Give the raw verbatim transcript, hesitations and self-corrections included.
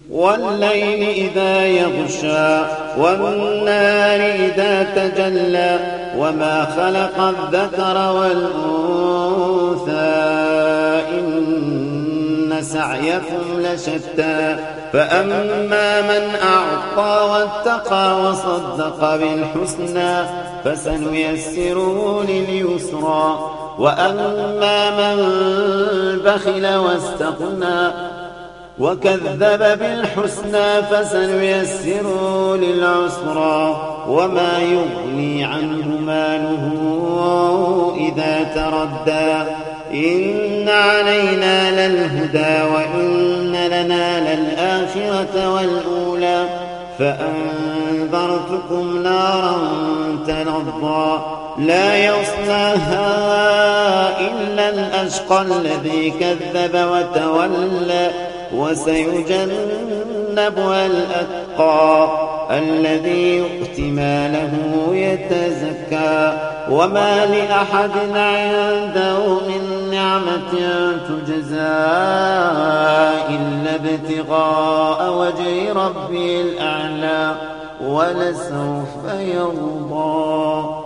والليل إذا يغشى والنار إذا تجلى وما خلق الذكر والأنثى إن سعيكم لشتى فأما من أعطى واتقى وصدق بالحسنى فسنيسره لليسرى وأما من بخل واستغنى وكذب بالحسنى فسنيسره للعسرى وما يغني عنه ماله إذا تردى إن علينا للهدى وإن لنا للآخرة والأولى فأنذرتكم نارا تلظى لا يصلاها إلا الأشقى الذي كذب وتولى وسيجنبها الأتقى الذي يؤتي ماله يتزكى وما لأحد عنده من نعمة تجزى إلا ابتغاء وجه ربه الأعلى ولسوف يرضى.